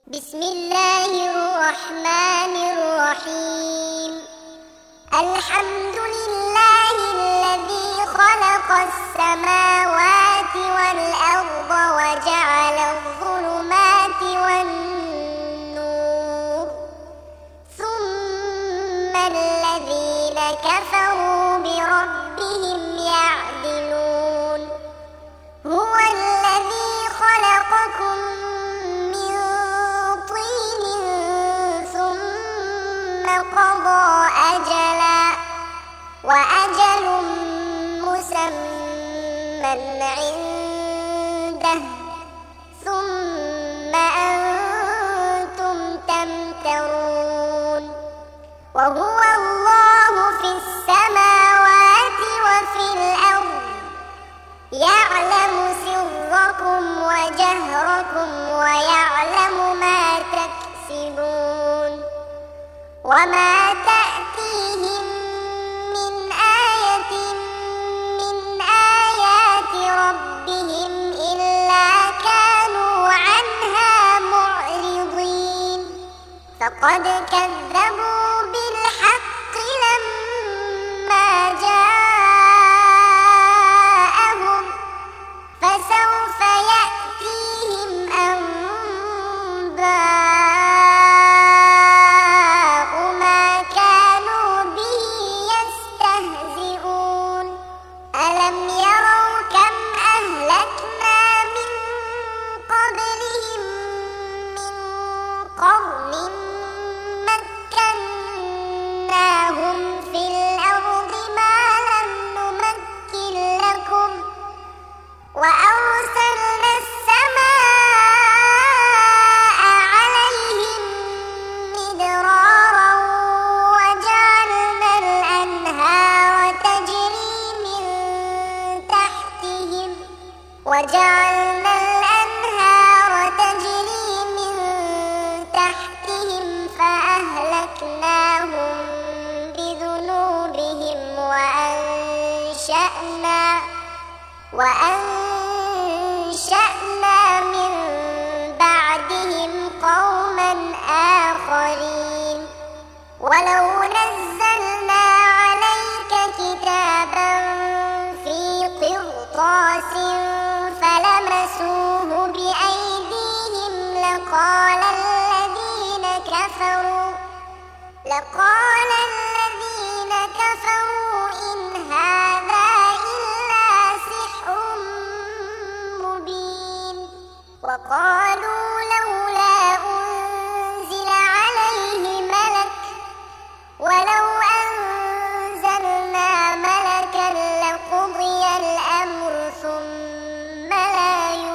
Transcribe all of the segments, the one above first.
بسم الله الرحمن الرحيم. الحمد لله الذي خلق السماوات والأرض وجعل الظلمات والنور، ثم الذين كفروا بربهم يعدلون. هو الذي خلقكم من طين ثم قضى أجلا وأجل مسمى عنده، ثم أنتم تمترون. وهو الله في السماوات وفي الأرض، يعلم سركم وجهركم ويعلم ما تكسبون. وما تأتيهم من آية من آيات ربهم إلا كانوا عنها معرضين. فقد كذبوا بالحق لما جاءهم، فسوف يأتيهم أنباء ما كانوا به يستهزئون. ألم يروا كم أهلكنا من قبلهم من قرن مكناهم في الأرض ما لم نمكن لكم، وأرسلنا السماء عليهم مدرارا وجعلنا الأنهار تجري من تحتهم فأهلكناهم بذنوبهم وأنشأنا من بعدهم قوما آخرين. ولو نزلنا عليك كتابا في قرطاس فلمسوه بأيديهم لقال الذين كفروا إن هذا إلا سحر مبين. وقالوا لولا أنزل عليه ملك، ولو أنزلنا ملكا لقضي الأمر ثم لا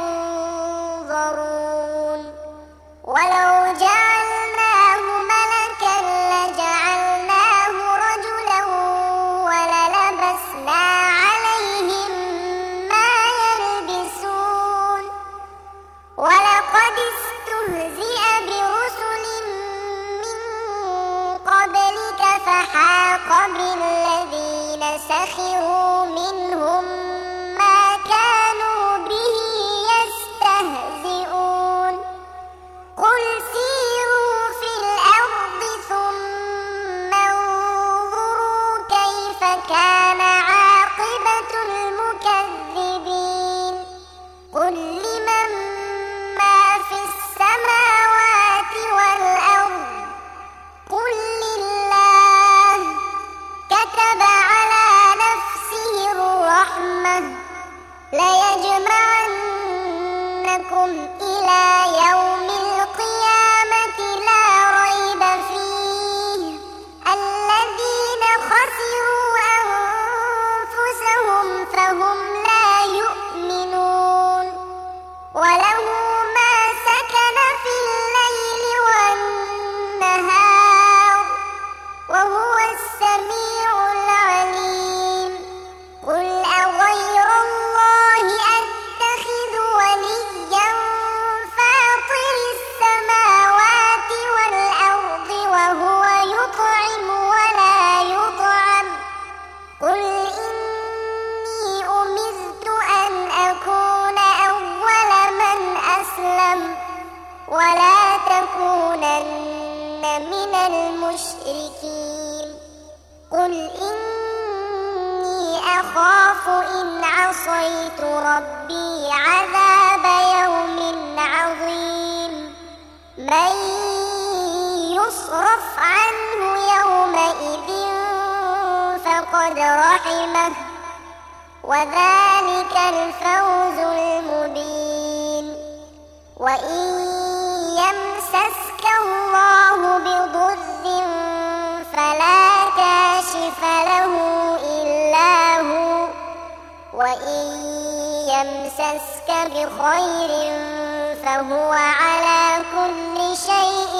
ينظرون. ولو جعلناه ملكا لجعلناه رجلا وللبسنا عليهم ما يلبسون. ولقد استهزئ برسل من قبلك فحاق بالذين سخروا منهم ما كانوا به يستهزئون. قل سيروا في الأرض ثم انظروا كيف كان عاقبة المكذبين. قل لمن ما في السماوات والأرض، قل لله. كتب على نفسه تكونن من المشركين قل إني أخاف إن عصيت ربي عذاب يوم عظيم من يصرف عنه يومئذ فقد رحمه وذلك الفوز المبين وإن يمسسك الله بضر فلا كاشف له إلا هو وإن يمسسك بخير فهو على كل شيء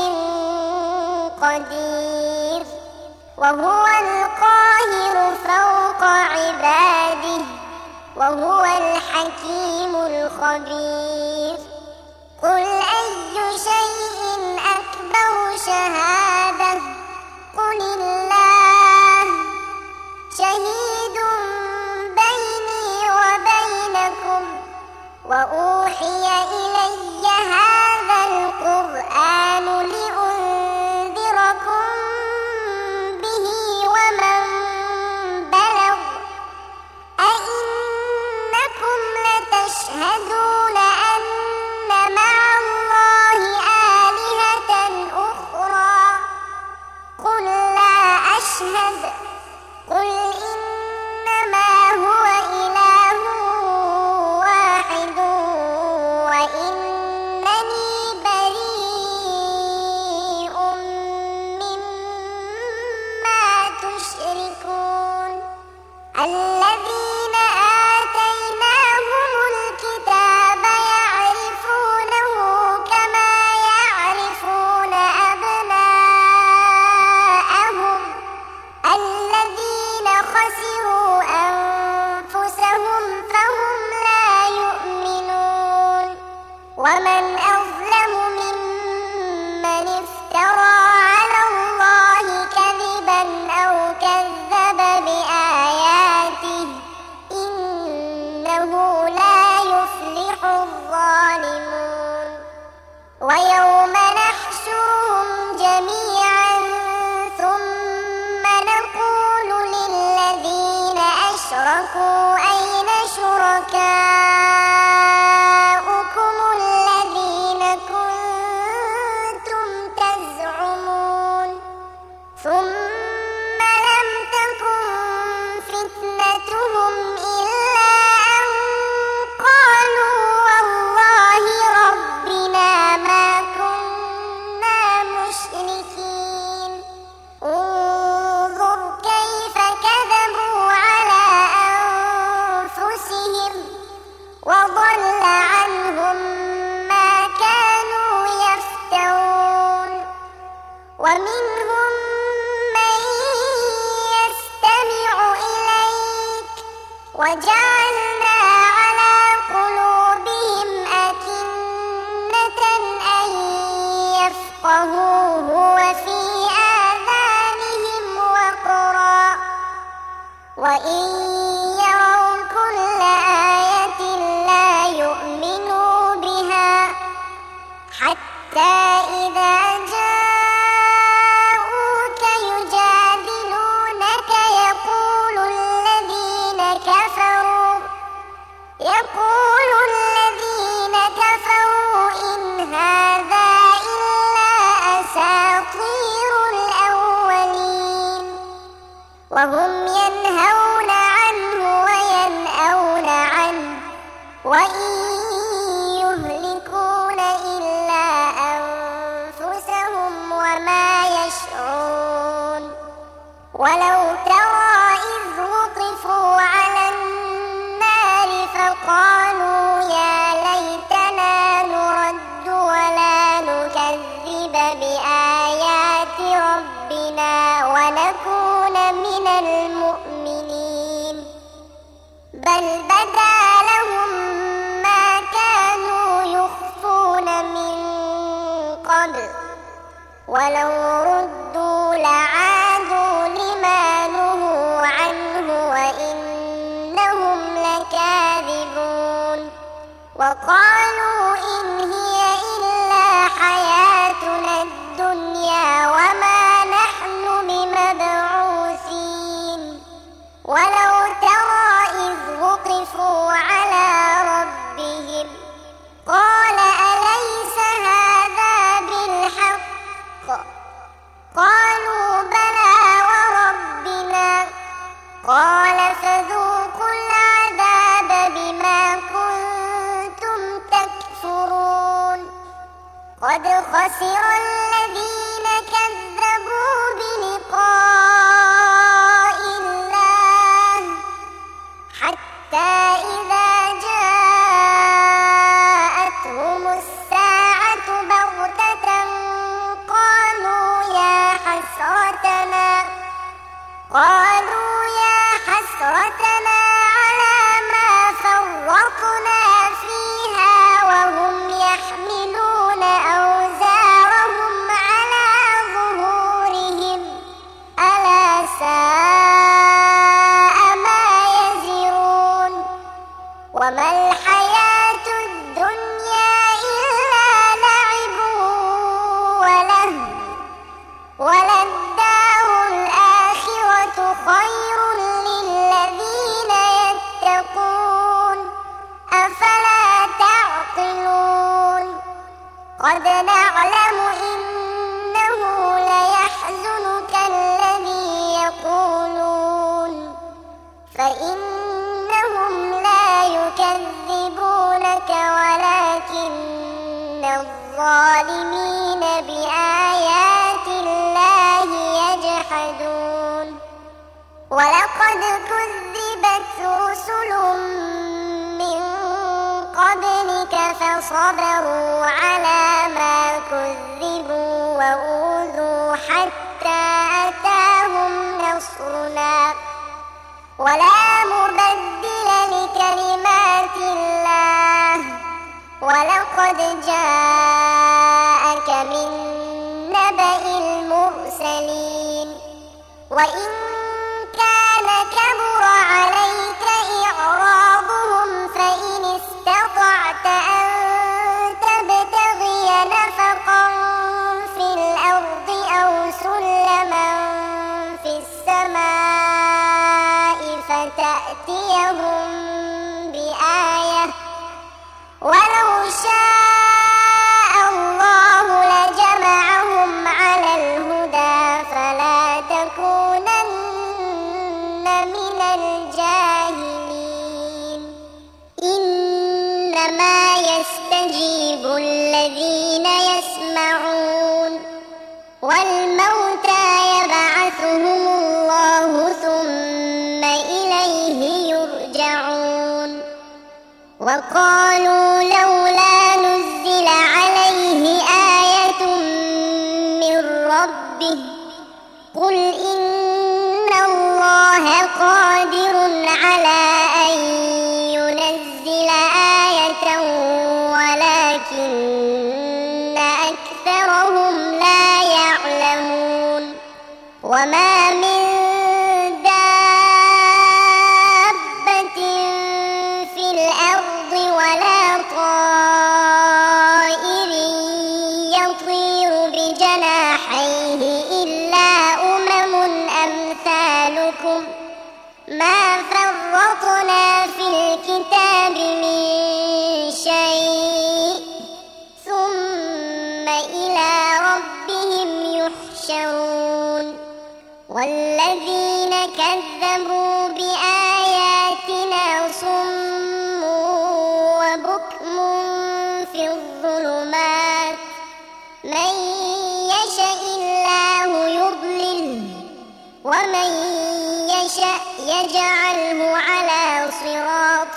قدير وهو القاهر فوق عباده وهو الحكيم الخبير قل أي شيء أكبر شهادة قل الله شهيد بيني وبينكم وأوحي إلي هذا القرآن لأنذركم به ومن بلغ أئنكم لتشهدون أن مع الله آلهة أخرى قل لا أشهد قل إنما هو إله واحد وإنني بريء مما تشركون الذين آتيناهم الكتاب يعرفونه كما يعرفون أبناءهم الذين خسروا أنفسهم فهم لا يؤمنون ومن أظلم ممن افترى على الله كذبا أو كذب بآياته إنه لا يفلح الظالمون ويوم نحشرهم جميعا ثم نقول للذين أشركوا أين شركاؤكم الذين كنتم تزعمون ثم لم تكن فتنتهم إلا أن قالوا والله ربنا ما كنا مشركين انظر كيف كذبوا على أنفسهم وضل عنهم ما كانوا يفترون ومنهم من يستمع إليك وجعلنا على قلوبهم أكنة أن يفقهوه وفي آذانهم وقرا وإن يروا كل آية لا يؤمنوا بها حتى إذا جاءوك يجادلونك يقول الذين كفروا إن هذا إلا أساطير الأولين وهم ينهون عنه وينأون عنه وإن يهلكون إلا أنفسهم وما يشعرون ولو ترى إذ وقفوا على النار فقالوا يا ليتنا نرد ولا نكذب بآيات ربنا ونكون من المؤمنين بل بدا لهم ما كانوا يخفون من قبل ولو ردوا لعادوا لما نهوا عنه وإنهم لكاذبون وقالوا إن هي إلا حياتنا خسر الذين كذبوا بلقاء الله حتى إذا جاءتهم الساعة بغتة قالوا يا حسرتنا على ما فرطنا فيها وهم يحملون أوزارهم على ظهورهم ألا ساء ما يزرون وما الحياة الدنيا إلا لعب ولهو وللدار الآخرة خير للذين يتقون أفلا تعقلون قد نعلم إنه ليحزنك الذي يقولون فإنهم لا يكذبونك ولكن الظالمين بآيات الله يجحدون ولقد كذبت رسل من قبلك فصبروا على ما كذبوا وأوذوا حتى أتاهم نصرنا ولا مبدل لكلمات الله ولقد جاءك من نبأ المرسلين وإن كان كبر عليك إعراضهم فإن استطعت أن تبتغي نفقا في الأرض أو سلما في السماء فتأتيهم بآية ولو شاء الله لجمعهم على الهدى فلا تكونن من الجاهلين إنما يستجيب الذين يسمعون والموتى يبعثهم الله ثم إليه يرجعون وقالوا لولا نزل عليه آية من ربه قل إن الله قادر على أن ينزل آية ولكن أكثرهم لا يعلمون وما من دابة في الأرض ولا طائر يطير بجناحيه إلا أمم أمثالكم ما فرطنا في الكتاب من شيء ثم إلى ربهم يحشرون والذين كذبوا بآياتنا صم وبكم في الظلمات من يشاء الله يضلله ومن يشاء يجعله على صراط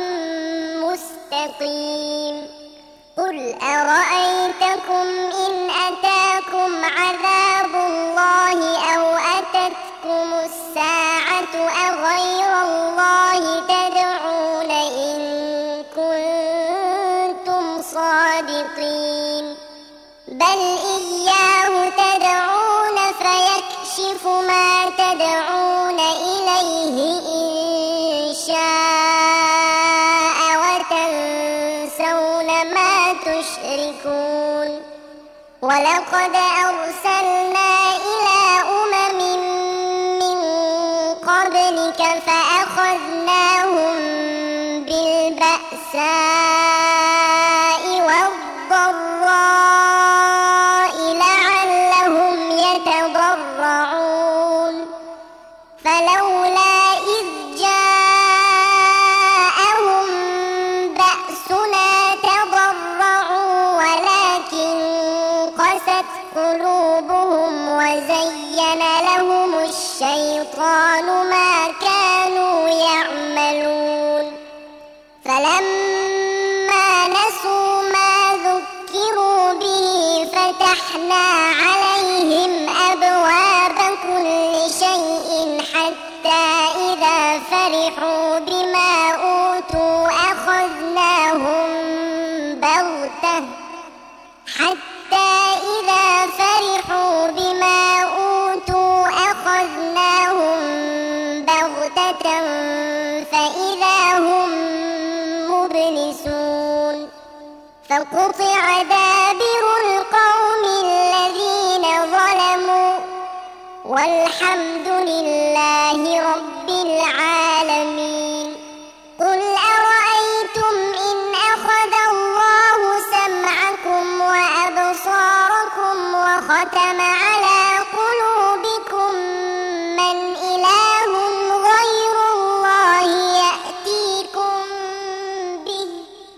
مستقيم قل أرأيتكم إن أتاكم عذاب الله أو أتتكم الساعة أغير الله تدعون إن كنتم صادقين بل إياه تدعون فيكشف ما تدعون إليه إن شاء وتنسون ما تشركون ولقد أرسلنا إلى أمم من قبلك فأخذناهم بالبأساء والضراء لعلهم يتضرعون فلولا إذ جاءهم بأسنا تضرعوا ولكن قلوبهم وزين لهم الشيطان ما كانوا يعملون فلما نسوا ما ذكروا به فتحنا عليهم أبواب كل شيء حتى إذا فرحوا بما أوتوا أخذناهم بغتة فإذا هم مبلسون فقطع دابر القوم الذين ظلموا والحمد لله رب العالمين قل أرأيتم إن أخذ الله سمعكم وأبصاركم وختم على قلوبكم من إله غير الله يأتيكم به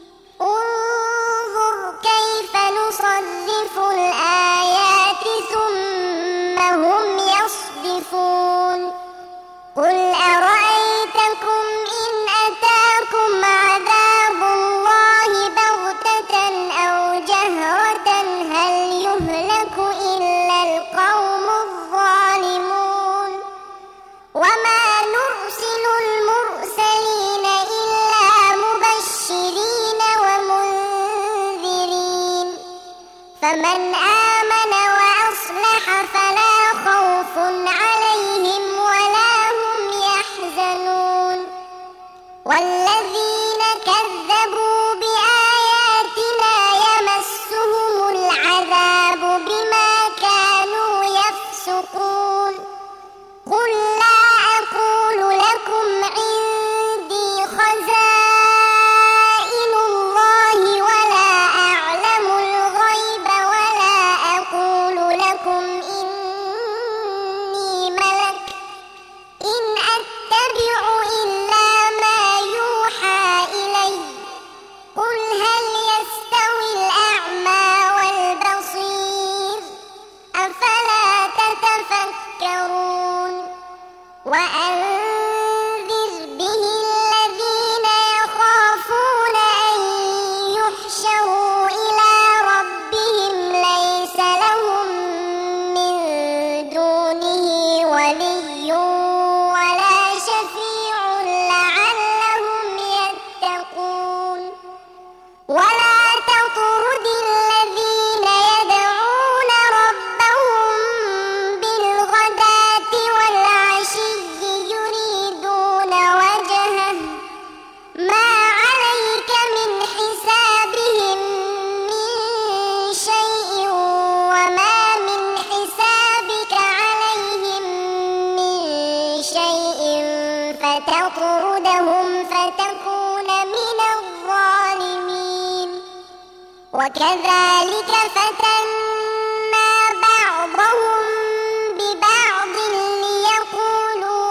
انظر كيف نصرف الآيات ثم هم يصدفون قل أرأيتكم إن أتاكم عذاب الله بغتة أو جهرة هل يهلك إلا القوم الظالمون وما نرسل المرسلين إلا مبشرين ومنذرين فمن آمن وأصلح فلا خوف عليهم ولا هم يحزنون والذين كذبوا بآياتنا يمسهم العذاب بما كانوا يفسقون قل لا أقول لكم عندي خزائن الله ولا أعلم الغيب ولا أقول لكم إني ملك إن أتبع إلا ما يوحى إلي قل هل يستوي الأعمى والبصير أفلا تتفكرون وأنذر به الذين يخافون أن يحشروا إلى ربهم ليس لهم من دونه ولي ولا شفيع لعلهم يتقون ولا تطرد الذين يدعون ربهم بالغداة والعشي يريدون وجهه ما عليك من حسابهم من شيء وما من حسابك عليهم من شيء فتطردهم فتكون من الظالمين وكذلك فتنا بعضهم ببعض ليقولوا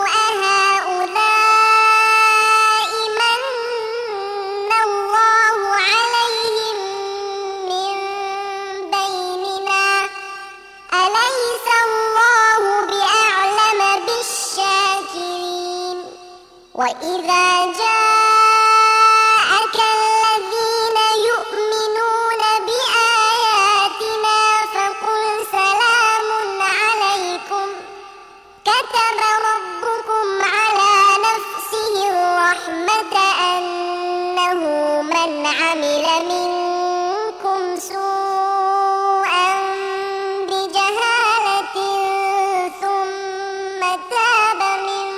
أهؤلاء من الله عليهم من بيننا أليس الله بأعلم بالشاكرين وإذا جاءك الذين يؤمنون بآياتنا فقل سلام عليكم كتب ربكم على نفسه الرحمة أنه من عمل منكم سوءا بجهالة ثم تاب من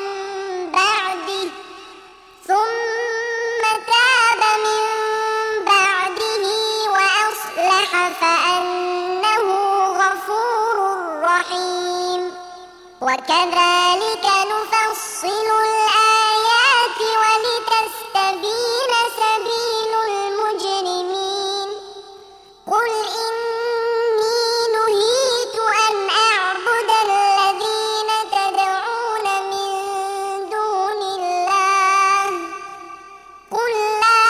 بعده وأصلح فأنه غفور رحيم وكذلك نفصل الآيات ولتستبين سبيل المجرمين قل إني نهيت أن أعبد الذين تدعون من دون الله قل لا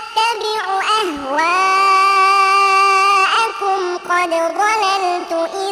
أتبع أهواءكم قد ضللت إذا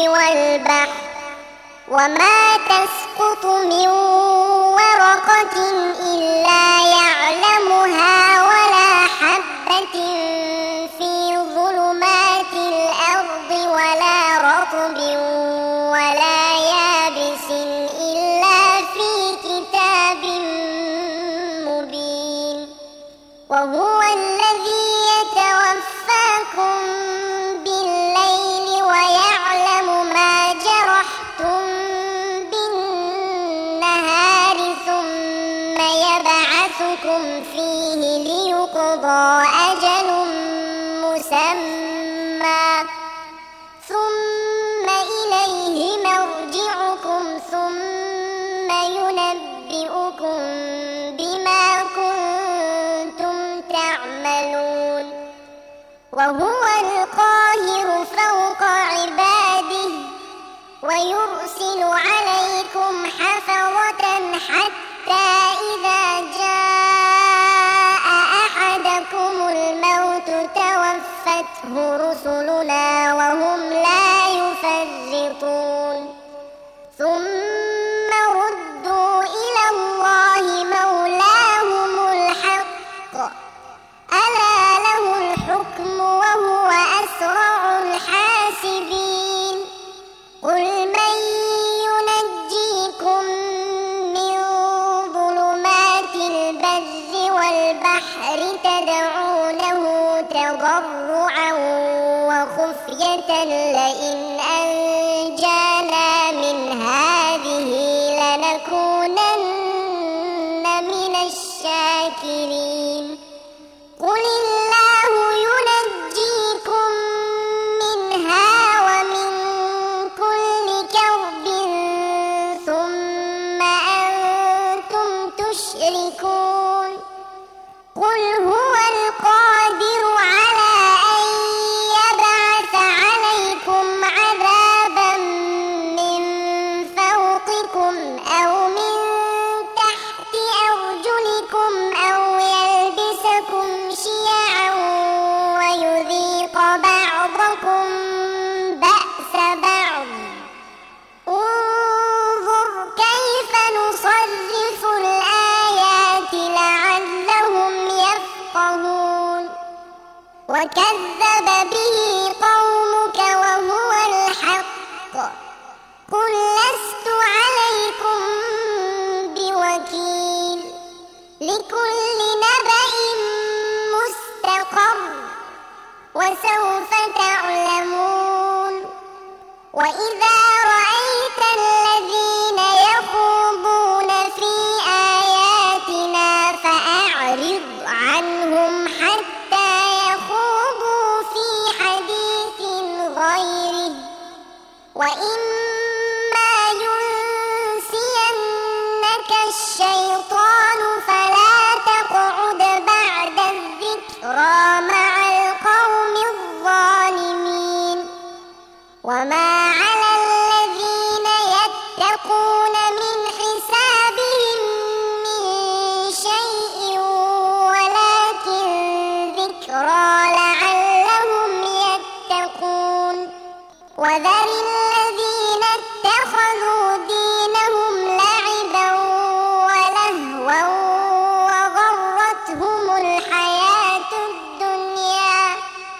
والبحر وما تسقط من ورقة إلا يعلمها ولا حبة في ظلمات الأرض ولا رطب ولا يابس إلا في كتاب مبين وهو الذي يتوفاكم بالليل ويعلم ما جرحتم بالنهار ثم يبعثكم فيه ليقضى أجل مسمى ثم إليه مرجعكم ثم ينبئكم بما كنتم تعملون وهو القاهر فوق عباده ويرسل عليكم حفظة حتى إذا جاء أحدكم الموت توفته رسلنا وهم لا يفرطون ثم ردوا إلى الله مولاهم الحق ألا له الحكم وهو أسرع الحاسبين قل من ينجيكم من ظلمات البر والبحر تدعونه تضرعا وخفية لئن أنجانا من هذه لنكونن من الشاكرين قل الله ينجيكم منها ومن كل كرب ثم أنتم تشركون قل هو القادر على أن يبعث عليكم عذابا من فوقكم أو من تحت أرجلكم أو يلبسكم شيعا ويذيق بعضكم بأس بعض انظر كيف نصرف الآيات لعلهم يفقهون وكذب به قومك وهو الحق قل لست عليكم بوكيل لكل نبأ مستقر وسوف تعلمون وإذا رأيت الذين يخوضون في آياتنا فأعرض عنهم حتى يخوضوا في حديث غيره وإما ينسينك الشيطان فلا تقعد بعد الذكرى مع القوم الظالمين وما على الذين يتقون من حسابهم من شيء ولكن ذكرى لعلهم يتقون وذر الذين اتخذوا دينهم لعبا ولهوا وغرتهم الحياة الدنيا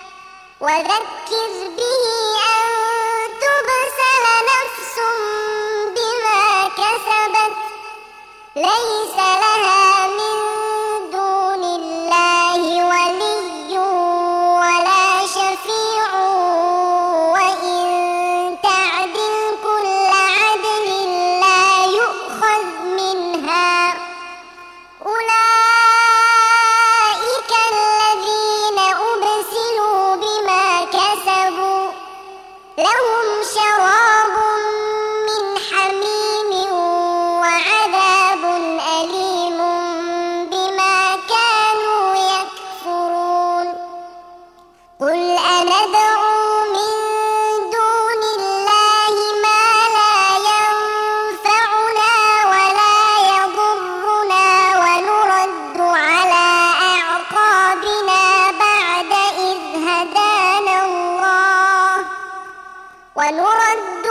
وذكر به أن تبسل نفس بما كسبت ليس لها من دون الله ولي ولا شفيع وإن تعدل كل عدل لا يؤخذ منها أولئك الذين أبسلوا بما كسبوا لهم شراب من حميم وعذاب أليم بما كانوا يكفرون قل أندعو من دون الله ما لا ينفعنا ولا يضرنا ونرد على أعقابنا بعد إذ هدانا الله ونرد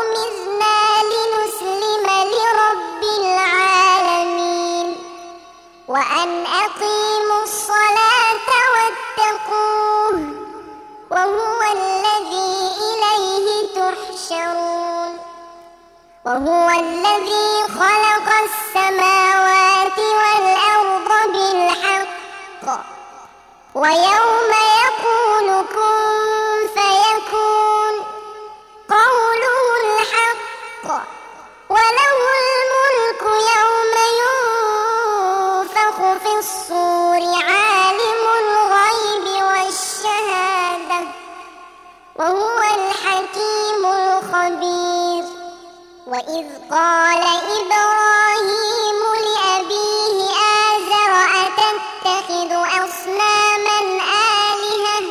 أمرنا لنسلم لرب العالمين وأن أقيموا الصلاة واتقوه وهو الذي إليه تحشرون وهو الذي خلق السماوات والأرض بالحق ويوم يقول كن فيكون قوله الحق وله الملك يوم ينفخ في الصور عالم الغيب والشهادة وهو الحكيم الخبير وإذ قال إبراهيم لأبيه آزر أتتخذ أصناما آلهة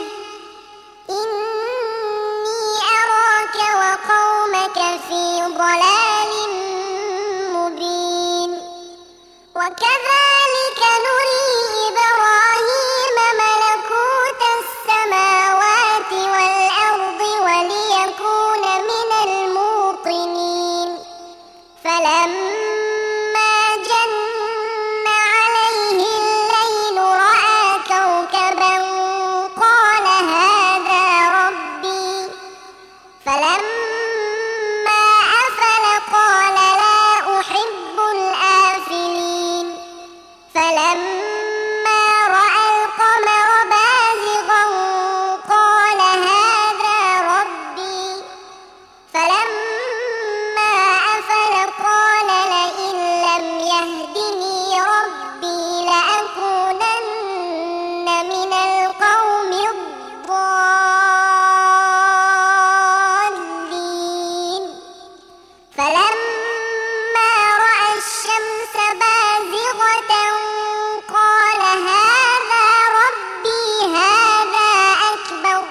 إني أراك وقومك في ضلال مبين وكذلك نري إبراهيم ملكوت السماوات والأرض وليكون من الموقنين فلما جن عليه الليل رأى كوكبا قال هذا ربي فلما أفل قال لا أحب الآفلين فلما رأى القمر بازغا قال هذا ربي فلما أفل قال لئن لم يهدني ربي لأكونن من القوم الضالين فلما رأى الشمس بازغة قال هذا ربي هذا أكبر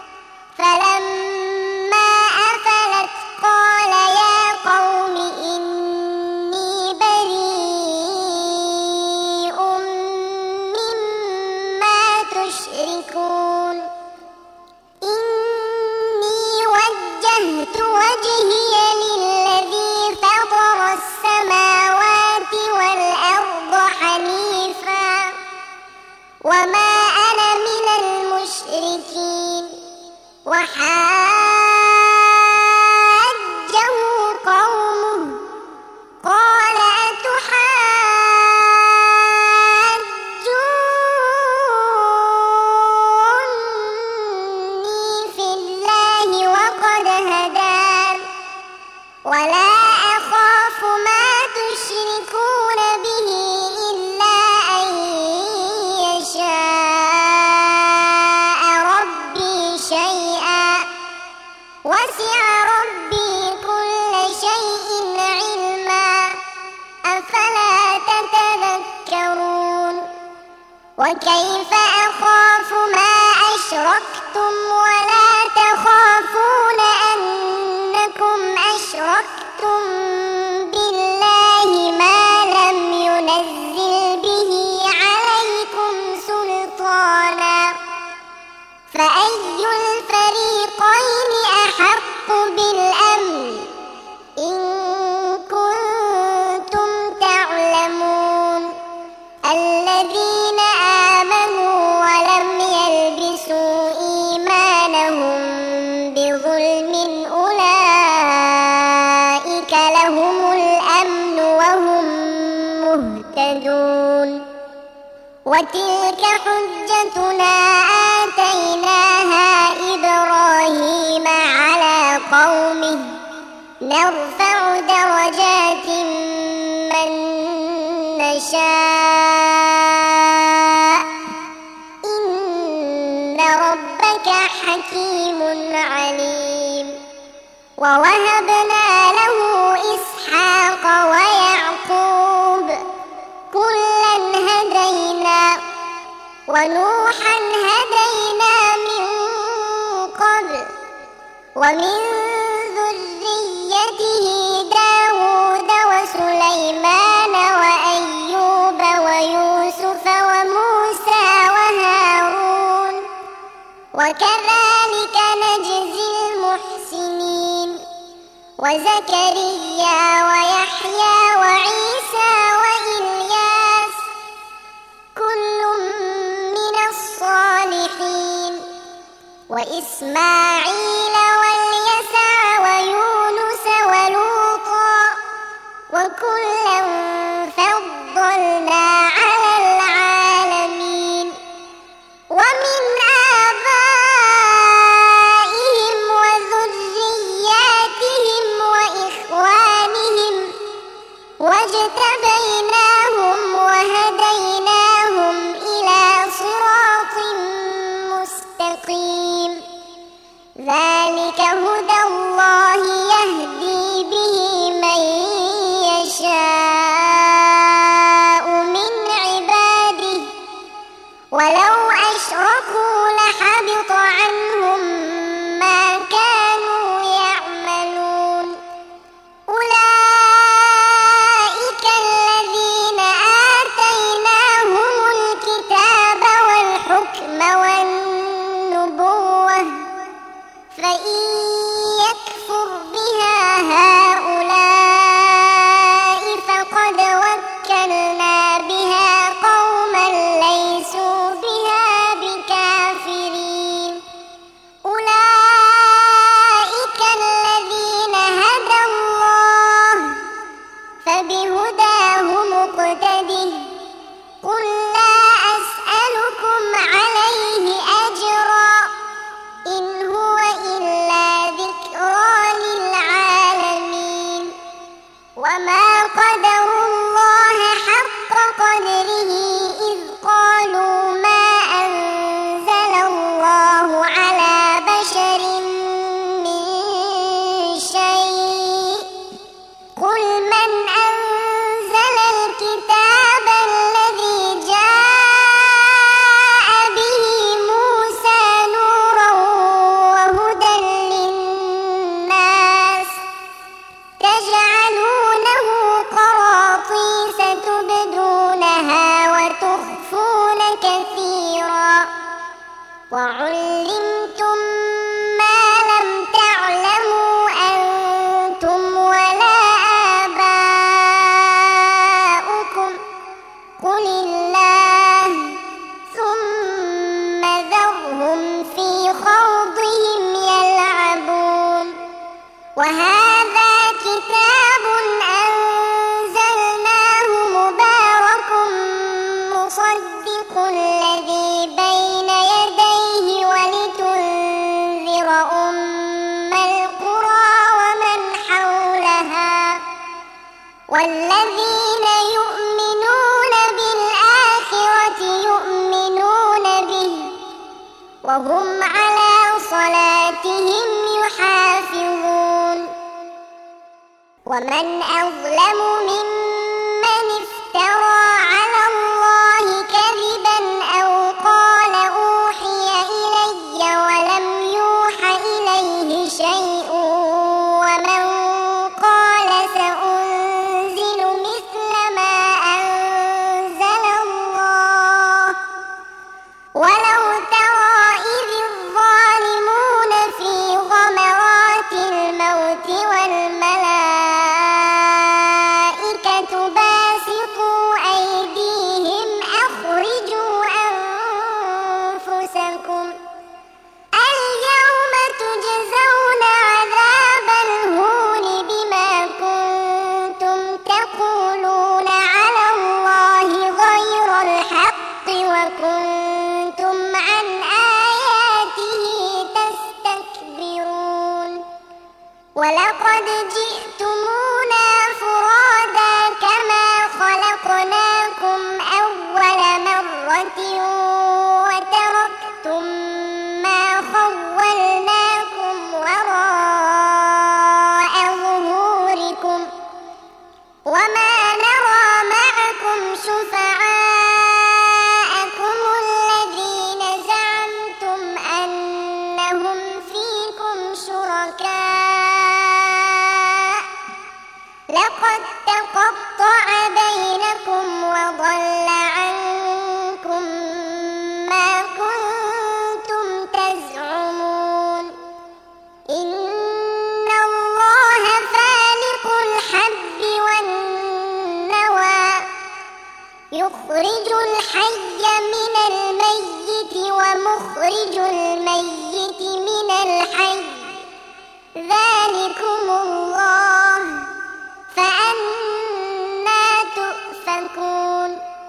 فلما أفلت قال يا قوم إني بريء مما تشركون إني وجهت وجهي للذي فطر السماوات والأرض حنيفا وما أنا من المشركين وحاجه قومه قال أتحاجوني في الله وقد هدان ولا أخاف ما تشركون به إلا أن يشاء ربي شيئا وسع ربي كل شيء علما أفلا تتذكرون وكيف أخاف ما أشركتم ولا تخافون أنكم أشركتم بالله ما لم ينزل به عليكم سلطانا فأي الفريقين أحق بالأمن إن كنتم تعلمون الذين آمنوا ولم يلبسوا إيمانهم بظلم أولئك لهم الأمن وهم مهتدون وتلك حجتنا آتيناها إبراهيم على قومه نرفع درجات من نشاء إن ربك حكيم عليم ووهبنا له إسحاق ويعقوب كلا هدينا ونوحا هدينا من قبل ومن ذريته داود وسليمان وأيوب ويوسف وموسى وهارون وكذلك نجزي المحسنين وزكريا ويحيى وعيسى وإلياس كل من الصالحين وإسماعيل واليسع ويونس ولوطا وكلا فضلنا على العالمين ومن آبائهم وذرياتهم وإخوانهم واجتبيناهم وهديناهم إلى صراط مستقيم ذلك هدى الله يهدي به من يشاء من عباده ولو أشركوا لحبط عنهم ما كانوا يعملون أولئك الذين آتيناهم الكتاب والحكم والنبوة فإن يكفر بها هؤلاء فقد وكلنا بها قوما ليسوا بها بكافرين أولئك الذين هدى الله فبهداه مقتده قل لا أسألكم عليه أجرا إن هو إلا ذكرى للعالمين وما قدروا الله حق قدره إذ قالوا ما أنزل الله على بشر من شيء قل من أنزل الكتاب الذي جاء به موسى نورا وهدى للناس تجعلونه قراطيس تبدونها وتخفون كثيرا وعلمتم ما لم تعلموا أنتم ولا آباؤكم قل الله ثم ذرهم في خوضهم يلعبون وهذا كتاب أنزلناه مبارك مصدق الذي بين يديه ولتنذر أم القرى ومن حولها والذين يؤمنون بالآخرة يؤمنون به وهم على صلاتهم يحافظون ومن أظلم ممن افترى على الله كذبا أو قال أوحي إلي ولم يوح إليه شيء ومن قال سأنزل مثل ما أنزل الله ولو ترى إذ الظالمون في غمرات الموت والملائكة باسطوا أيديهم أخرجوا أنفسكم اليوم تجزون عذاب الهون بما كنتم تقولون على الله غير الحق وكنتم عن آياته تستكبرون ولقد جئتمونا فرادا كما خلقناكم أول مرة وتركتم ما خولناكم وراء ظهوركم وما نرى معكم شفعاءكم الذين زعمتم أنهم فيكم شركاء لقد تقطع بينكم وضل عنكم ما كنتم تزعمون إن الله ومخرج الميت من الحي ذلكم الله فأنى تؤفكون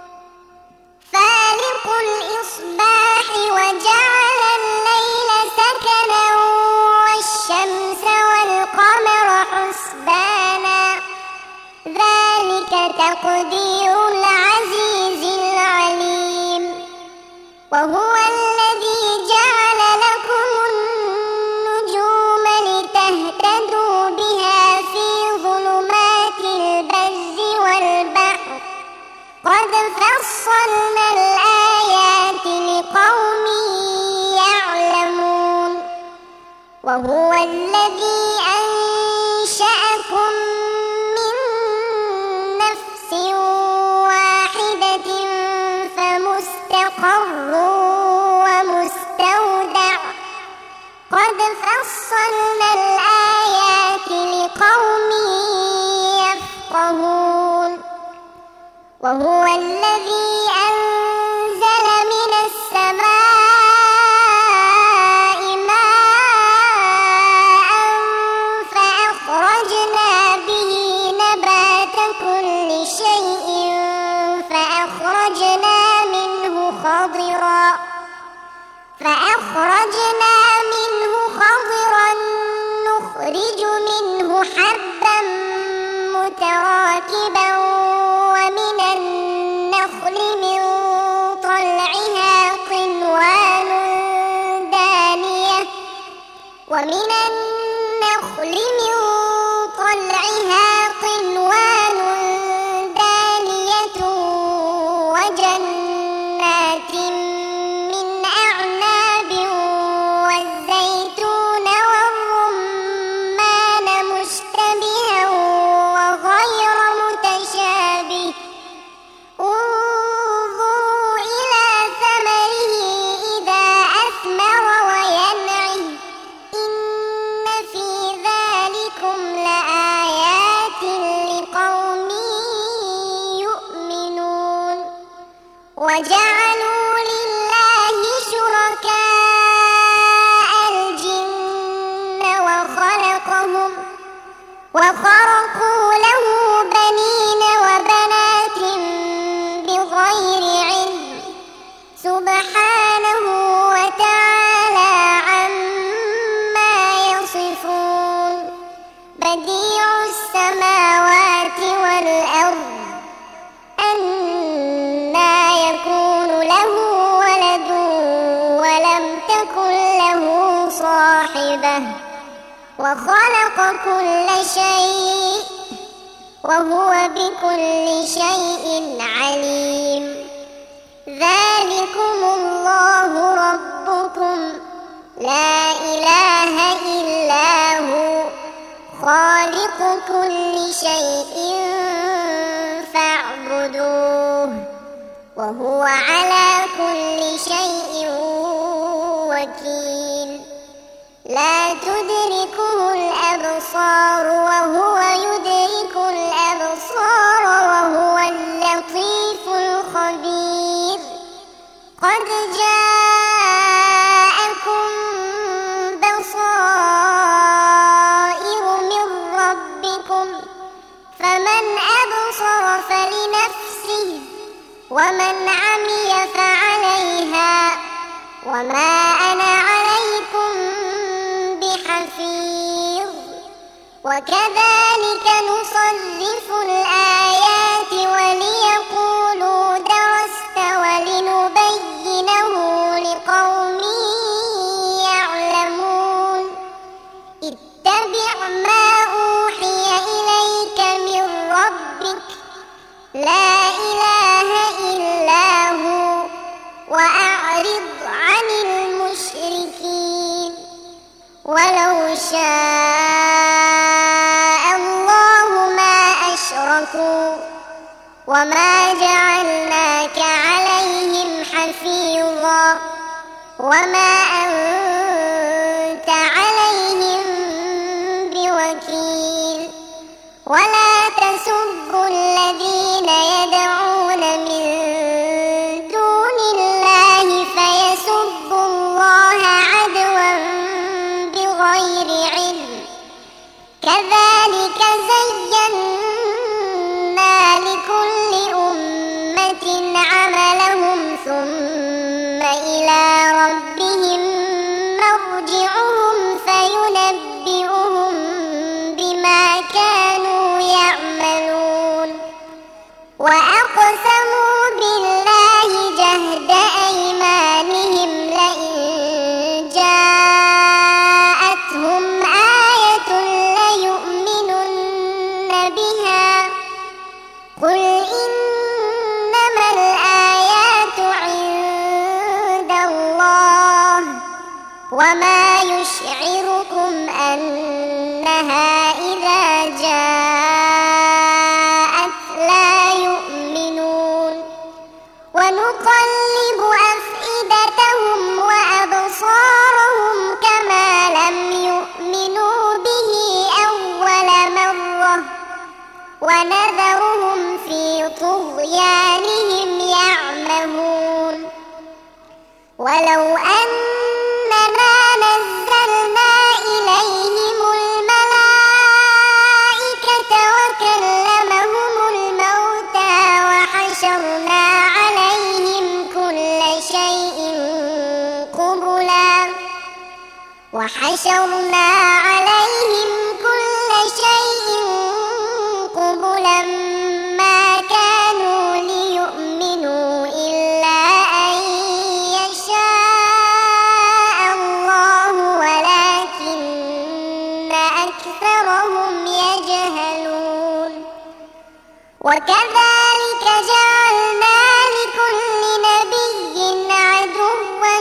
فالق الإصباح وجعل الليل سكنا والشمس والقمر حسبانا ذلك تقدير العزيز العليم وهو الذي جعل لكم النجوم لتهتدوا بها في ظلمات البر والبحر قد فصلنا الآيات لقوم يعلمون وهو الذي أنشأكم من نفس واحدة فمستقر ومستودع قد فصلنا الآيات لقوم يفقهون وهو الذي أنزل من السماء ماء فأخرجنا به نبات كل شيء فأخرجنا منه خضرا نخرج منه حبا متراكبا ومن النخل من طلعها قنوان دانية وجنات من أعناب والزيتون والرمان مشتبها وغير متشابه انظروا إلى ثمره إذا أثمر وينعه إن في ذلكم لآيات لقوم يؤمنون وجعلوا لله شركاء الجن وخرقوا له بنين وبنات بغير علم سبحانه وتعالى عما يصفون بديع السماوات والأرض أنى يكون له ولد ولم تكن له صاحبة وخلق كل شيء وهو بكل شيء عليم ذلكم الله ربكم لا إله إلا هو خالق كل شيء فاعبدوه وهو على كل شيء وكيل لا تدركه الأبصار وهو يدرك الأبصار وهو اللطيف الخبير قد جاءكم بصائر من ربكم فمن أبصر فلنفسه ومن عمي فعليها وما أنا عليكم بحفيظ وكذلك نصرف الآيات وليقولوا درست ولنبينه لقوم يعلمون اتبع ما أوحي إليك من ربك لا إله إلا هو وأعرض عن المشركين ولو شاء الله ما أشركوا وما جعلناك عليهم حفيظا وما أنت عليهم بوكيل ولا تسبوا الذين يدعون من دون الله فيسبوا بها قل إنما الآيات عند الله وما يشعركم أنها إذا جاءت لا يؤمنون ونقلب أفئدتهم وأبصارهم كما لم يؤمنوا به أول مرة ونذرهم في طغيانهم يعمهون ولو أننا نزلنا إليهم الملائكة وكلمهم الموتى وحشرنا عليهم كل شيء قبلا ما كانوا ليؤمنوا إلا أن يشاء الله ولكن أكثرهم يجهلون وكذلك جعلنا لكل نبي عدوا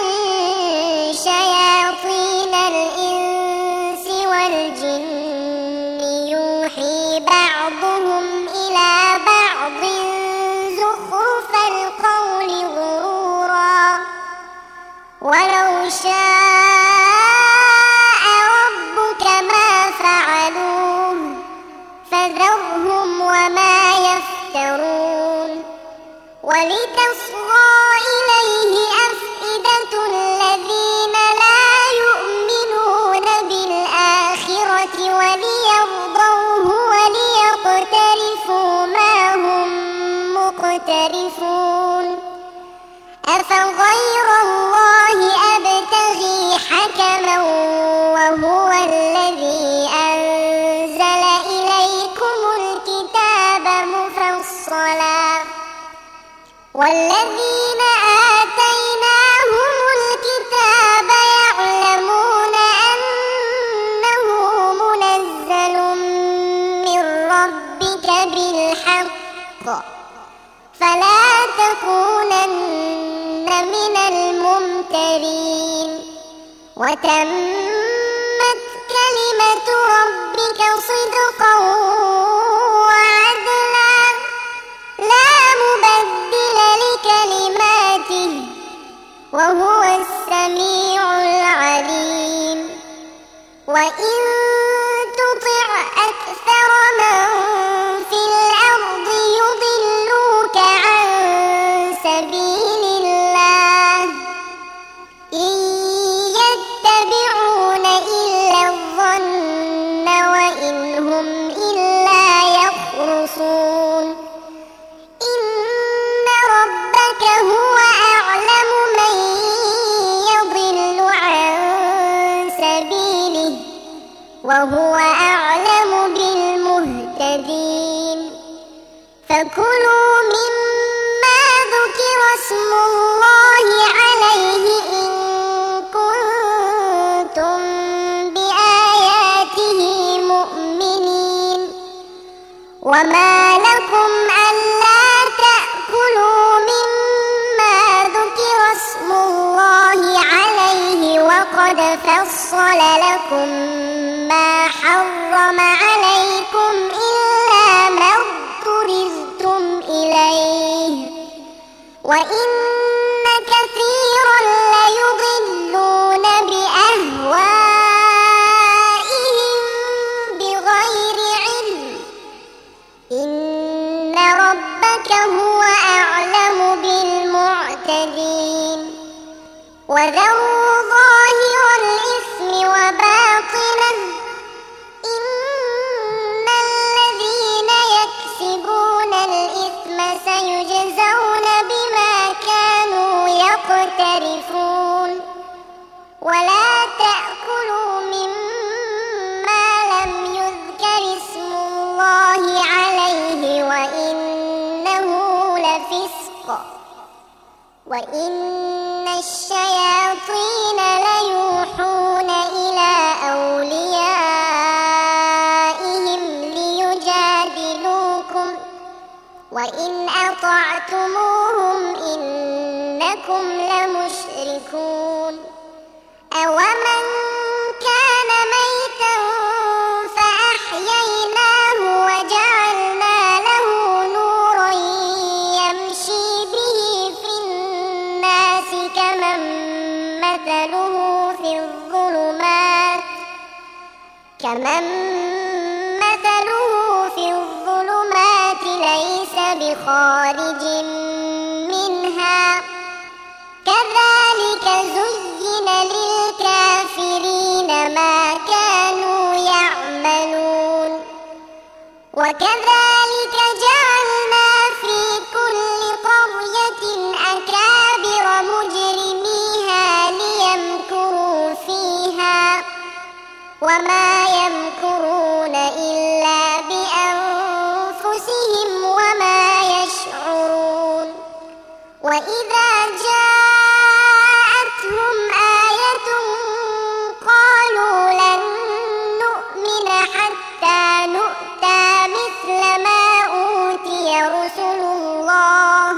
شياطين الإنس والجن يوحي بعضهم إلى بعض زخرف القول غرورا ولو شاء ربك ما فعلوه فذرهم وما يفترون ولتصغى إليه أفئدة الذين لا يؤمنون بالآخرة وليرضوه وليقترفوا ما هم مقترفون أفغير الله أبتغي حكما وهو الذي أنزل إليكم الكتاب مفصلا والذين آتيناهم الكتاب يعلمون أنه منزل من ربك بالحق فلا تكونن من الممترين وتمت كلمة ربك صدقا وعدلا لا مبدل لكلماته وهو السميع العليم وإن تطع أكثر من في الأرض يضلوك عن سبيل الله إن يتبعون إلا الظن وإن هم إلا يخرصون إن ربك هو أعلم من يضل عن سبيله وهو أعلم بالمهتدين فكلوا مما ذكر اسم الله عليه إن كنتم بآياته مؤمنين وما لكم ألا تأكلوا مما ذكر اسم الله عليه وقد فصل لكم ما حرم عليكم إلا ما اضطررتم إليه وإن كثيرا ليضلون بأهوائهم بغير علم إن ربك هو أعلم بالمعتدين وذروا ظاهر الإثم وباطنه إن الذين يكسبون الإثم سيجزون بما كانوا يقترفون ولا تأكلوا مما لم يذكر اسم الله عليه وإنه لفسق وإن الشياطين ليوحون إلى أوليائهم ليجادلوكم وإن أطعتموهم إنكم لمشركون أومن كان ميتا فأحييناه وجعلنا له نورا يمشي به في الناس كمن مثله في الظلمات ليس بخارج منها كذلك زين للكافرين ما كانوا يعملون وكذلك جعلنا في كل قرية أكابر مجرميها ليمكروا فيها وما يمكرون إلا بأنفسهم وما يشعرون وإذا جاءتهم آية قالوا لن نؤمن حتى نؤتى مثل ما أوتي رسل الله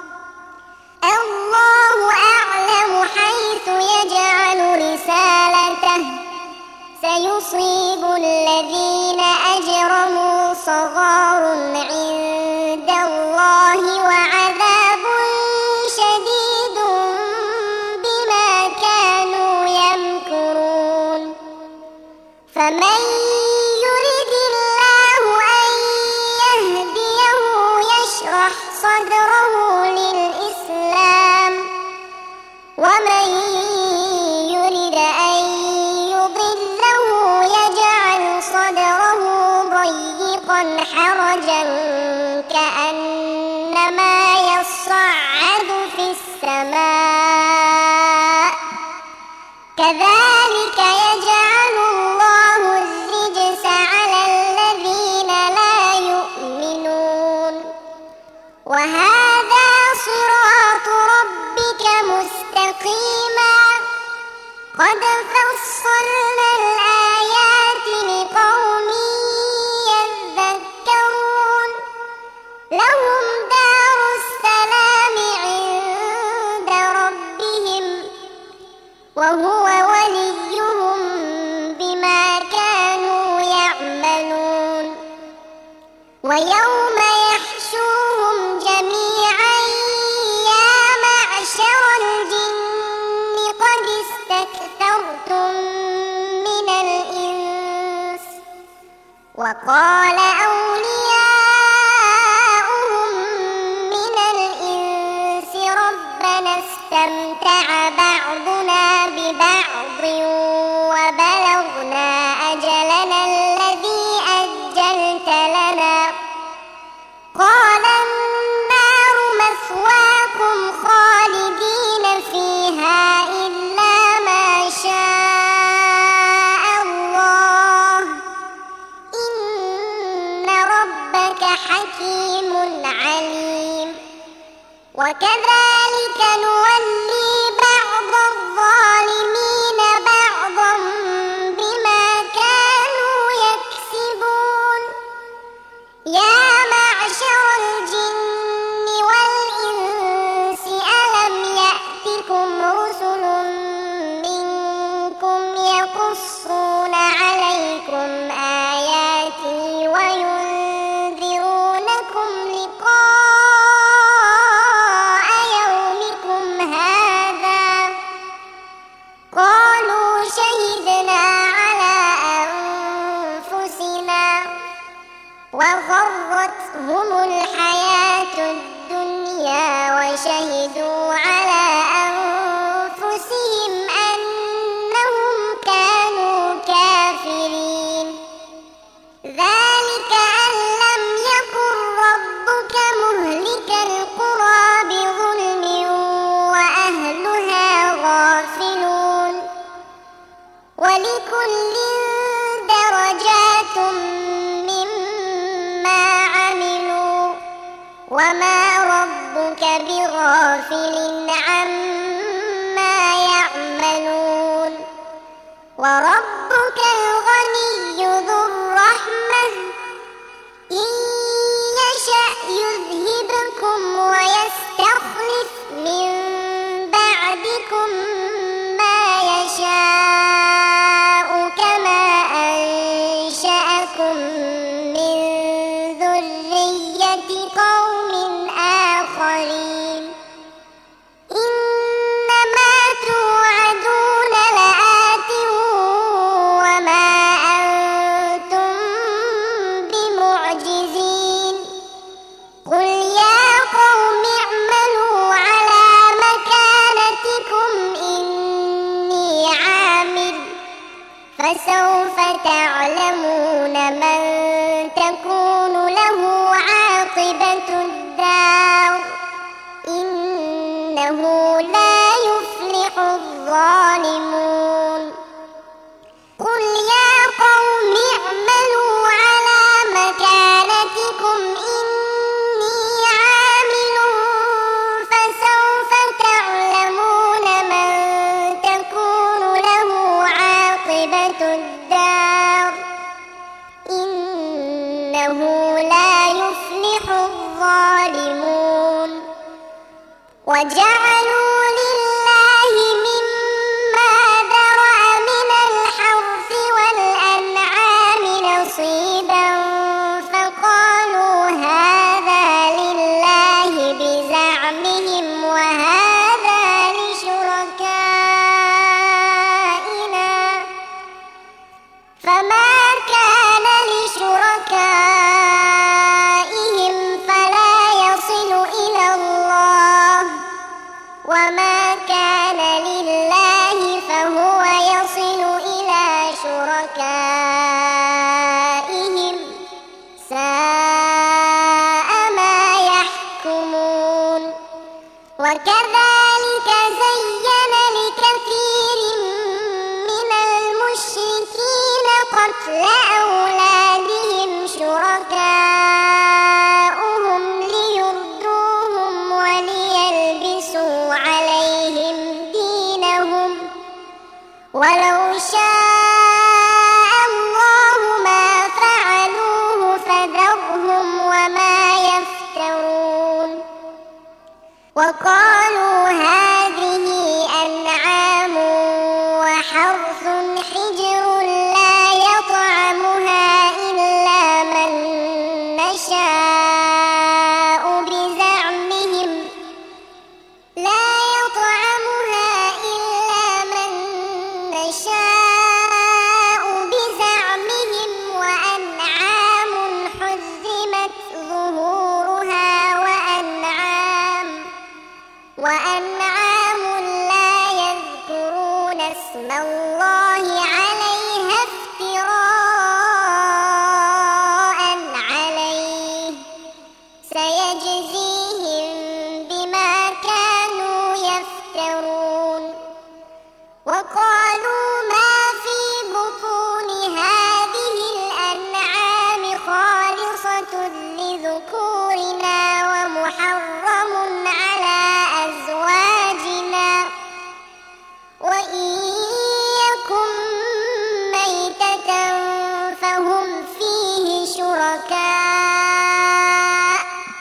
أعلم حيث يجعل رسالته سيصيب الذين أجرموا صغار عند الله وعذاب شديد بما كانوا يمكرون فمن يرد الله أن يهديه يشرح صدره للإسلام ومن يرد أن يضله يجعل صدره ضيقا حرجا كأنما يصعد في السماء كذلك يجعل الله الرجس على الذين لا يؤمنون وهذا صراط ربك مستقيما قد فصلنا الآيات لقوم يذكرون لهم دار السلام عند ربهم وهو وليهم بما كانوا يعملون ويوم يحشوهم جميعا يا معشر الجن قد استكثرتم من الإنس وقال أولياؤهم من الإنس ربنا استمتع بعضنا ببعض وبلغنا أجلنا الذي أجلت لنا قال النار مثواكم خالدين فيها إلا ما شاء الله إن ربك حكيم عليم وكذلك نولي بعض الظالمين بعضا بما كانوا يكسبون يا معشر الجن والإنس ألم يأتكم رسل منكم يقصون عليكم آياتي وينذرونكم لقاء يومكم هذا قالوا شهدنا على أنفسنا وغرتهم الحياة الدنيا وشهدوا على أنفسهم أنهم كانوا كافرين ذلك أن لم يكن ربك مهلك القرى بظلم وأهلها غافلون ولكل درجات مما عملوا وما ربك بغافل عما يعملون وربك الغني ذو الرحمة إن يشأ يذهبكم بذرية قوم آخرين إنما توعدون لآت وما أنتم بمعجزين قل يا قوم اعملوا على مكانتكم إني عامل فسوف تعلمون من تكون له عاقبة الدار إنه لا يفلح الظالمون قل يا قوم اعملوا على مكانتكم إني عامل فسوف تعلمون من تكون له عاقبة الدار إنه لا يفلح الظالمون وجعلوا لله مما ذرأ من الحرث والأنعام نصيبا فقالوا هذا لله بزعمهم وهذا لشركائنا فما كان لشركائهم فلا يصل إلى الله وما كان لله فهو يصل إلى شركائهم ساء ما يحكمون وكذلك زين لكثير من المشركين قتل أولادهم شركاؤهم ليردوهم وليلبسوا عليهم دينهم ولو شاء الله ما فعلوه فذرهم وما يفترون وقالوا هذه أنعام وحرث حجر لا يطعمها إلا من نشاء بزعمهم لا يطعمها إلا من نشاء بزعمهم وأنعام حرمت ظهورها وأنعام لا يذكرون اسم الله عليها افتراء عليه سيجزيهم بما كانوا يفترون وقالوا ما في بطون هذه الأنعام خالصة لذكورنا ومحرم على أزواجنا وإن يكن ميتة فهم فيه شركاء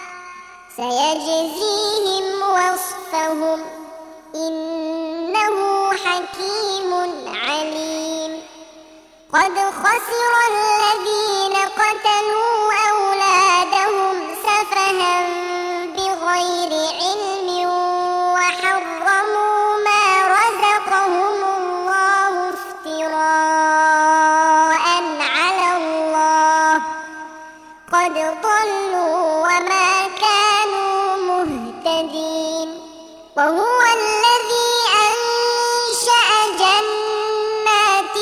سيجزيهم وصفهم إنه حكيم عليم قد خسر الذين قتلوا أولادهم سفها بغير علم وحرموا ما رزقهم الله افتراء على الله قد ضلوا وما كانوا مهتدين وهو الذي أنشأ جنات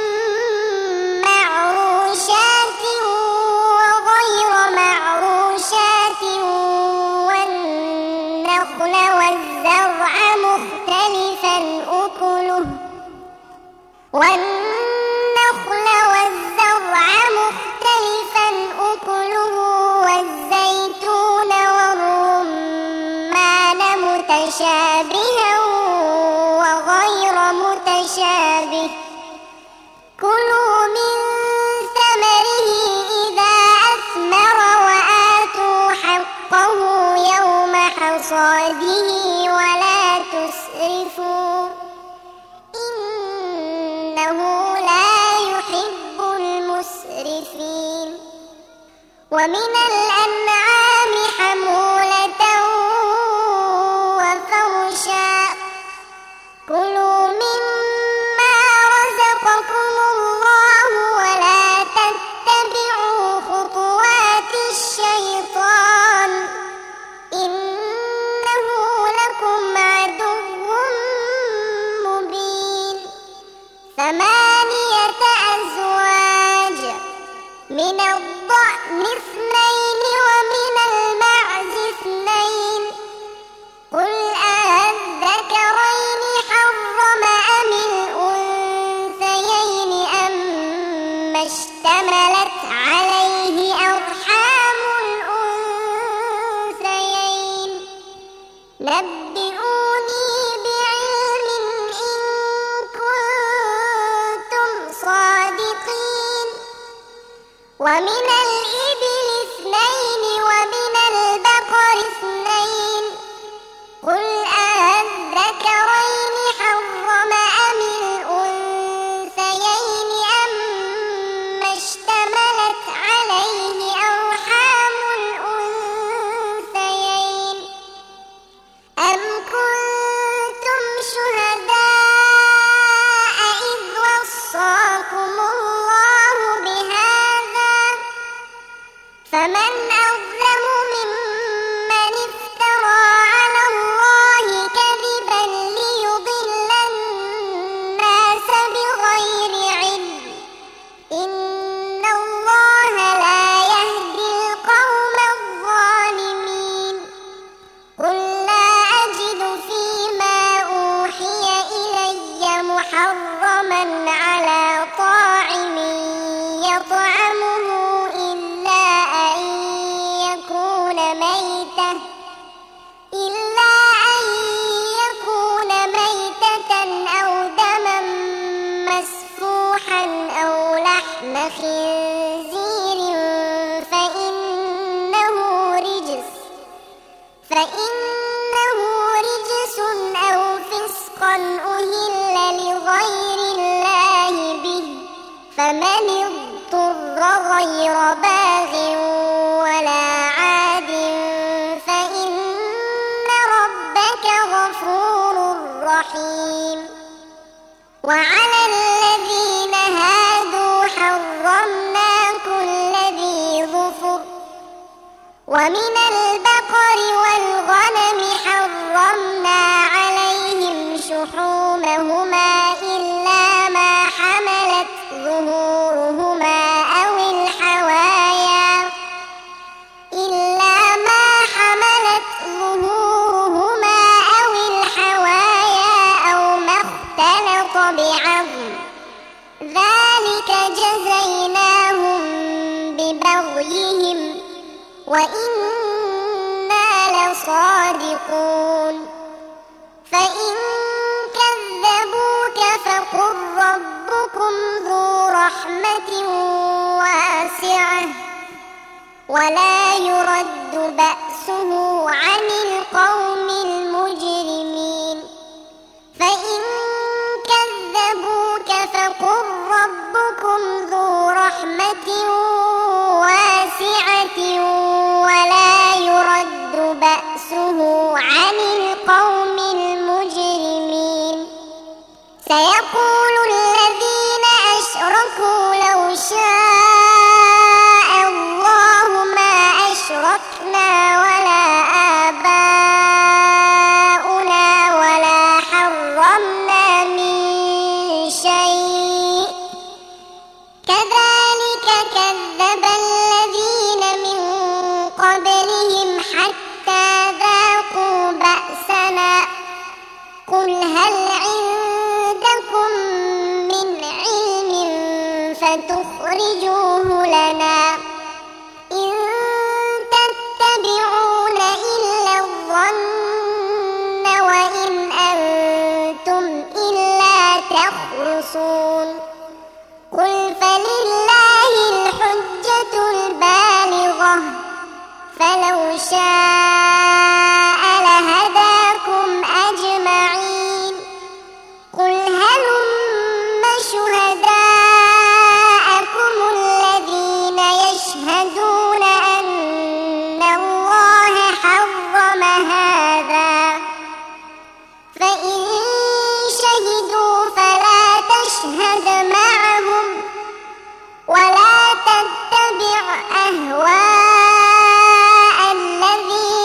معروشات وغير معروشات والنخل والزرع مختلفا أكله والزيتون والرمان متشابها وغير متشابه كلوا من ثمره إذا أثمر وآتوا حقه يوم حصاده ولا تسرفوا إنه لا يحب المسرفين ومن الأنعام نبئوني بعلم إن كنتم صادقين ومن الإبل 2 ومن البقر 2 قل أذكرين حرم أم الأنثيين أما اشتملت عليه أرحام الأنثيين أم كنتم شهداء إذ وصاكم الله بهذا فمن أظلم ممن افترى على الله كذبا ليضل الناس بغير علم إن الله لا يهدي القوم الظالمين قل لا أجد فيما أوحي إلي محرما على طاعم يطعمه إلا أن يكون ميتة أو دما مسفوحا أو لحم خنزير فإنه رجس أو فسقا أهل لغير الله به فمن اضطر غير باغ ولا عاد فإن ربك غفور رحيم وعلى الذين هادوا حرمنا كل ذي ظفر ومن البقر والغنم حرمنا عليهم شحومهما إلا ما حملت ظهورهما أو الحوايا أو ما اختلط بعظم ذلك جزيناهم ببغيهم وإنا لصادقون فإن كذبوك فقل ربكم ذو رحمة واسعة ولا يرد بأسه عن القوم المجرمين فإن كذبوك فقل ربكم ذو رحمة واسعة ولا يرد بأسه عن القوم المجرمين سيقول الذين أشركوا لو شاء الله ما أشركنا ولا آباؤنا ولا حرمنا من شيء كذلك كذب الذين من قبلهم حتى ذاقوا بأسنا قل هل عندكم من علم فتخرجوه لنا إن تتبعون إلا الظن وإن أنتم إلا تخرصون قل فلله الحجة البالغة فلو شاء لهداكم أجمعين قل هلم شهداءكم الذين يشهدون أن الله حرم هذا فإن شهدوا فلا تشهد معهم ولا تتبع أهواء الذين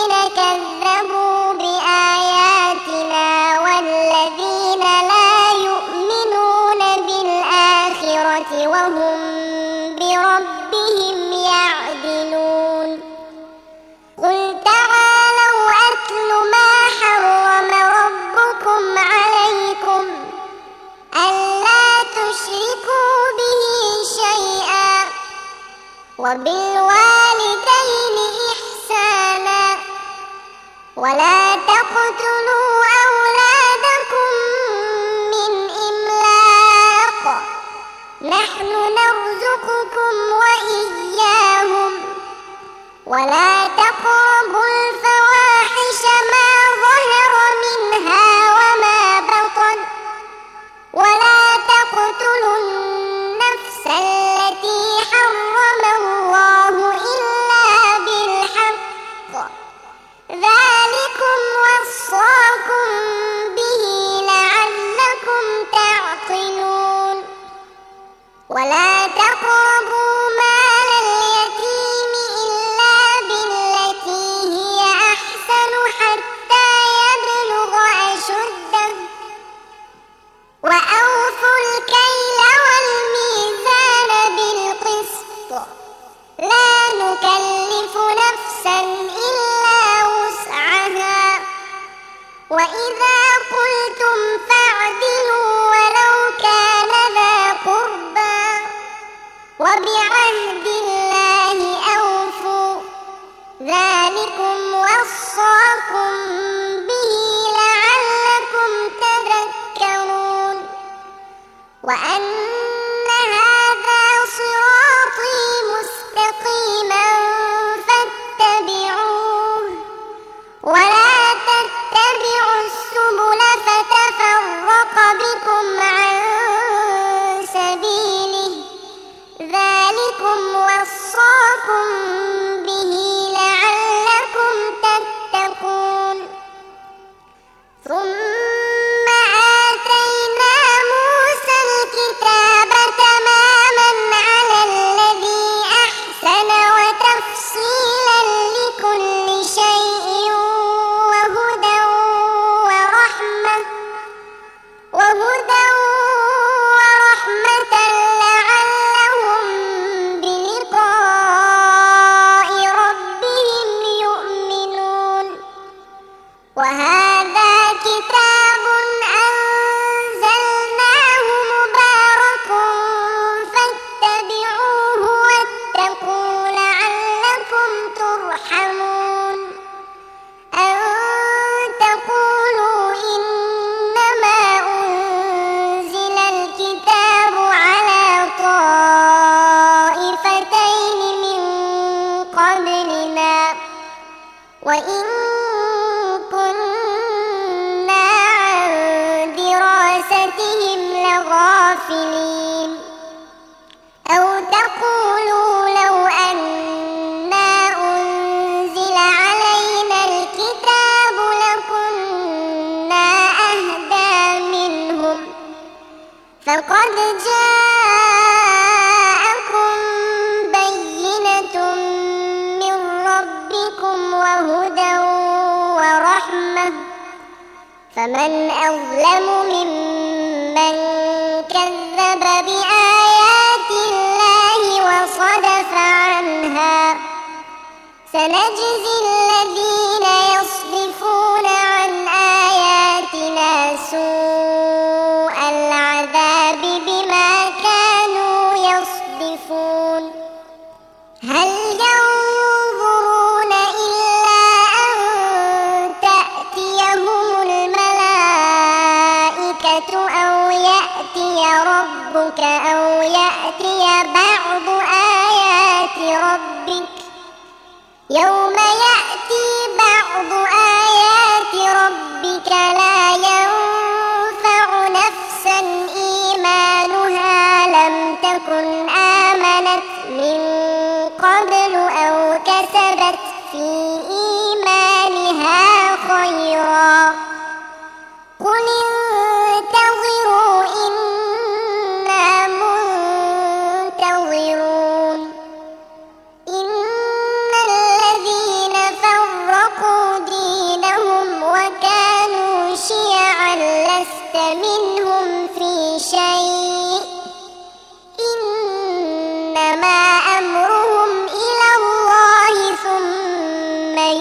تقتلوا أولادكم من إملاق نحن نرزقكم وإياهم ولا تقربوا الفواحش ما ظهر منها وما بطن ولا تقتلوا النفس التي حرم الله إلا بالحق ذلكم وصاكم به لعلكم تعقلون ولا تقربوا مال اليتيم إلا بالتي هي أحسن حتى يبلغ أشده وأوفوا الكيل والميزان بالقسط لا نكلف نفسا إلا وسعها وإذا قلتم فاعدلوا ولو كان ذا قربى وبعهد الله أوفوا ذلكم وصاكم به لعلكم تذكرون وأن هذا صراطي مستقيما فاتبعوه ولا تتبعوا السبل فتفرق بكم عن سبيله ذلكم وصاكم به لعلكم تتقون ثم آتينا موسى الكتاب تماما على الذي أحسن وتفصيلا لكل شيء وهدى ورحمة لعلهم بلقاء ربهم يؤمنون وهذا كتاب أنزلناه مبارك فاتبعوه واتقوا لعلكم ترحمون أن تقولوا إنما أنزل الكتاب على طائفتين من قبلنا وإن كنا عن دراستهم لغافلين أو تقولوا لو أنا أنزل علينا الكتاب لكنا أهدى منهم فقد جاءكم بينة من ربكم وهدى ورحمة فمن أظلم ممن كذب بآيات الله وصدف عنها سنجزي الذين يصدفون عن آياتنا سوء العذاب بما كانوا يصدفون هل ينظرون إلا أن تأتيهم الملائكة أو يأتي ربك أو يأتي بعض آيات ربك يوم يأتي بعض آيات ربك لا ينفع نفسا إيمانها لم تكن آمنت من قبل أو كسبت في إيمانها خيرا قل انتظروا إنا منتظرون إن الذين فرقوا دينهم وكانوا شيعا لست منهم في شيء إنما أمرهم إلى الله ثم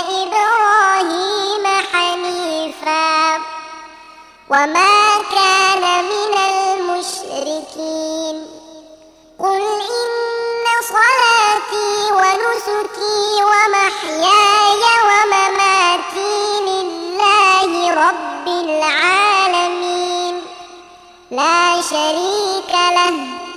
إبراهيم حنيفا وما كان من المشركين قل إن صلاتي ونسكي ومحياي ومماتي لله رب العالمين لا شريك له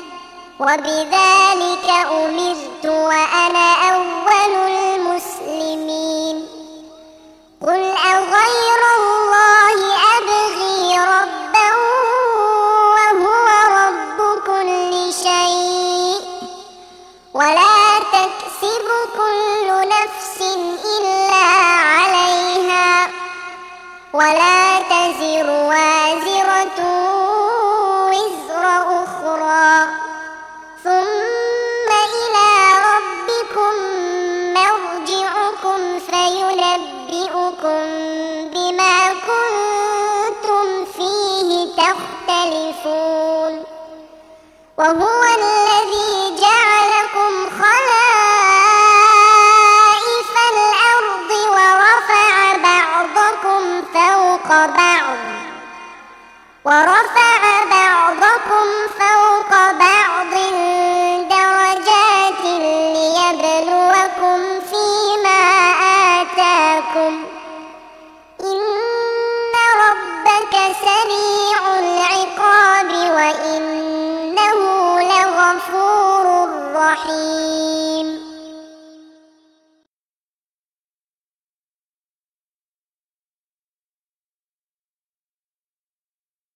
وبذلك أمرت وأنا أول المسلمين قل أغير الله أبغي ربا وهو رب كل شيء ولا تكسب كل نفس إلا عليها ولا تزر وازرة وزر أخرى ثم إلى ربكم مرجعكم فينبئكم بما كنتم فيه تختلفون وهو